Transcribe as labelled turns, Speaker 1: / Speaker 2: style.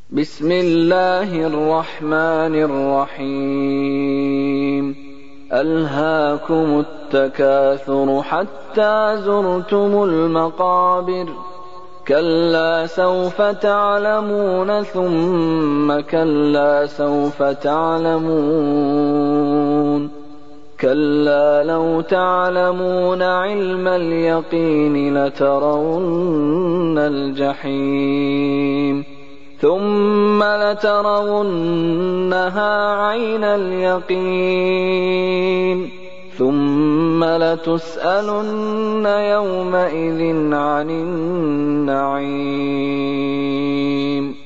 Speaker 1: بسم الله الرحمن الرحيم ألهاكم التكاثر حتى زرتم المقابر كلا سوف تعلمون ثم كلا سوف تعلمون كلا لو تعلمون علم اليقين لترون الجحيم ثم لترونها عين اليقين ثم لتسألن يومئذ عن النعيم.